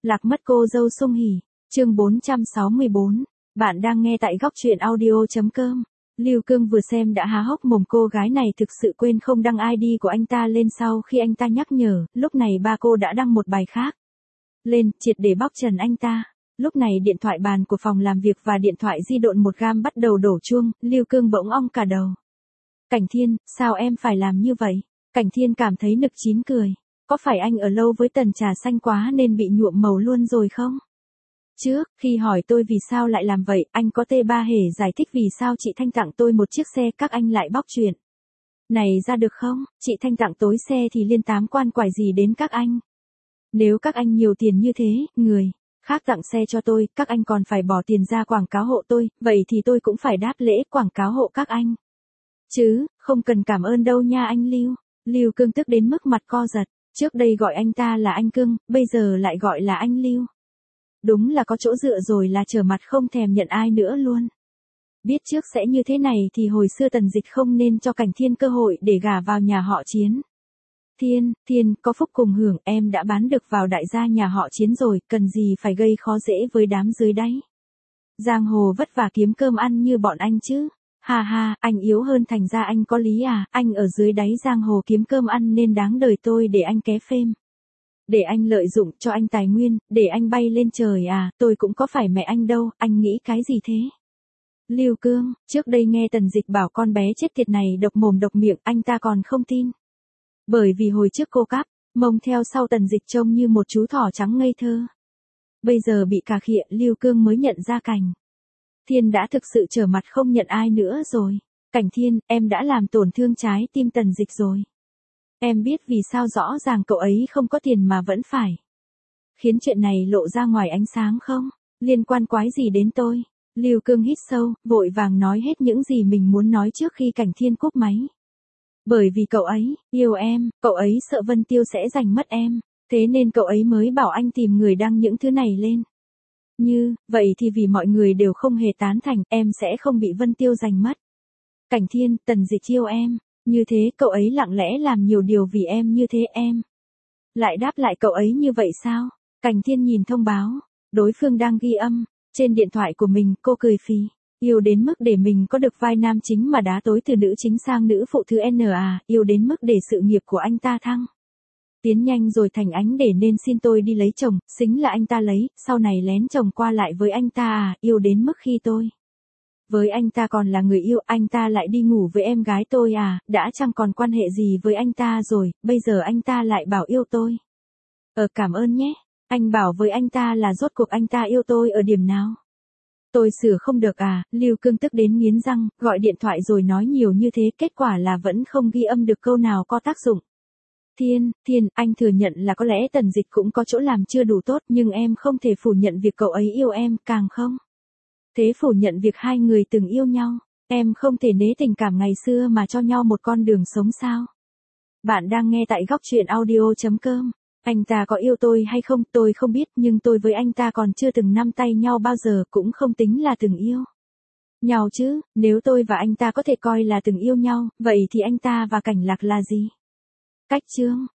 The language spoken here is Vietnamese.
Lạc mất cô dâu Sung Hỉ, chương 464. Bạn đang nghe tại góc truyện audio.com. Lưu Cương vừa xem đã há hốc mồm, cô gái này thực sự quên không đăng ID của anh ta lên sau khi anh ta nhắc nhở, lúc này ba cô đã đăng một bài khác lên, triệt để bóc trần anh ta. Lúc này điện thoại bàn của phòng làm việc và điện thoại di động 1 gam bắt đầu đổ chuông, Lưu Cương bỗng ong cả đầu. Cảnh Thiên, sao em phải làm như vậy? Cảnh Thiên cảm thấy nực chín cười. Có phải anh ở lâu với tần trà xanh quá nên bị nhuộm màu luôn rồi không? Trước, khi hỏi tôi vì sao lại làm vậy, anh có tê ba hề giải thích vì sao chị Thanh tặng tôi một chiếc xe, các anh lại bóc chuyện này ra được không? Chị Thanh tặng tối xe thì liên tám quan quải gì đến các anh? Nếu các anh nhiều tiền như thế, người khác tặng xe cho tôi, các anh còn phải bỏ tiền ra quảng cáo hộ tôi, vậy thì tôi cũng phải đáp lễ quảng cáo hộ các anh. Chứ, không cần cảm ơn đâu nha anh Lưu. Lưu Cương tức đến mức mặt co giật. Trước đây gọi anh ta là anh Cương, bây giờ lại gọi là anh Lưu. Đúng là có chỗ dựa rồi, là trở mặt không thèm nhận ai nữa luôn. Biết trước sẽ như thế này thì hồi xưa Tần Dịch không nên cho Cảnh Thiên cơ hội để gả vào nhà họ Chiến. Thiên, có phúc cùng hưởng, em đã bán được vào đại gia nhà họ Chiến rồi, cần gì phải gây khó dễ với đám dưới đáy. Giang hồ vất vả kiếm cơm ăn như bọn anh chứ. Ha ha, anh yếu hơn thành ra anh có lý à, anh ở dưới đáy giang hồ kiếm cơm ăn nên đáng đời tôi để anh ké phêm. Để anh lợi dụng cho anh tài nguyên, để anh bay lên trời à, tôi cũng có phải mẹ anh đâu, anh nghĩ cái gì thế? Lưu Cương, trước đây nghe Tần Dịch bảo con bé chết tiệt này độc mồm độc miệng, anh ta còn không tin. Bởi vì hồi trước cô cắp mông theo sau Tần Dịch trông như một chú thỏ trắng ngây thơ. Bây giờ bị cà khịa, Lưu Cương mới nhận ra Cảnh Thiên đã thực sự trở mặt không nhận ai nữa rồi. Cảnh Thiên, em đã làm tổn thương trái tim Tần Dịch rồi. Em biết vì sao rõ ràng cậu ấy không có tiền mà vẫn phải khiến chuyện này lộ ra ngoài ánh sáng không? Liên quan quái gì đến tôi? Lưu Cương hít sâu, vội vàng nói hết những gì mình muốn nói trước khi Cảnh Thiên cúp máy. Bởi vì cậu ấy yêu em, cậu ấy sợ Vân Tiêu sẽ giành mất em, thế nên cậu ấy mới bảo anh tìm người đăng những thứ này lên. Như vậy thì vì mọi người đều không hề tán thành, em sẽ không bị Vân Tiêu giành mất. Cảnh Thiên, Tần Dịch yêu em, như thế cậu ấy lặng lẽ làm nhiều điều vì em, như thế em lại đáp lại cậu ấy như vậy sao? Cảnh Thiên nhìn thông báo, đối phương đang ghi âm trên điện thoại của mình, cô cười phì. Yêu đến mức để mình có được vai nam chính mà đá tối từ nữ chính sang nữ phụ thứ N à, yêu đến mức để sự nghiệp của anh ta thăng tiến nhanh rồi thành ánh để nên xin tôi đi lấy chồng, xính là anh ta lấy, sau này lén chồng qua lại với anh ta à, yêu đến mức khi tôi với anh ta còn là người yêu, anh ta lại đi ngủ với em gái tôi à, đã chẳng còn quan hệ gì với anh ta rồi, bây giờ anh ta lại bảo yêu tôi. Cảm ơn nhé, anh bảo với anh ta là rốt cuộc anh ta yêu tôi ở điểm nào? Tôi sửa không được à? Lưu Cương tức đến nghiến răng, gọi điện thoại rồi nói nhiều như thế, kết quả là vẫn không ghi âm được câu nào có tác dụng. Thiên, anh thừa nhận là có lẽ Tần Dịch cũng có chỗ làm chưa đủ tốt, nhưng em không thể phủ nhận việc cậu ấy yêu em, càng không thế phủ nhận việc hai người từng yêu nhau. Em không thể nế tình cảm ngày xưa mà cho nhau một con đường sống sao? Bạn đang nghe tại góc truyện audio.com. Anh ta có yêu tôi hay không tôi không biết, nhưng tôi với anh ta còn chưa từng nắm tay nhau bao giờ, cũng không tính là từng yêu nhau chứ. Nếu tôi và anh ta có thể coi là từng yêu nhau, vậy thì anh ta và Cảnh Lạc là gì? Cách chương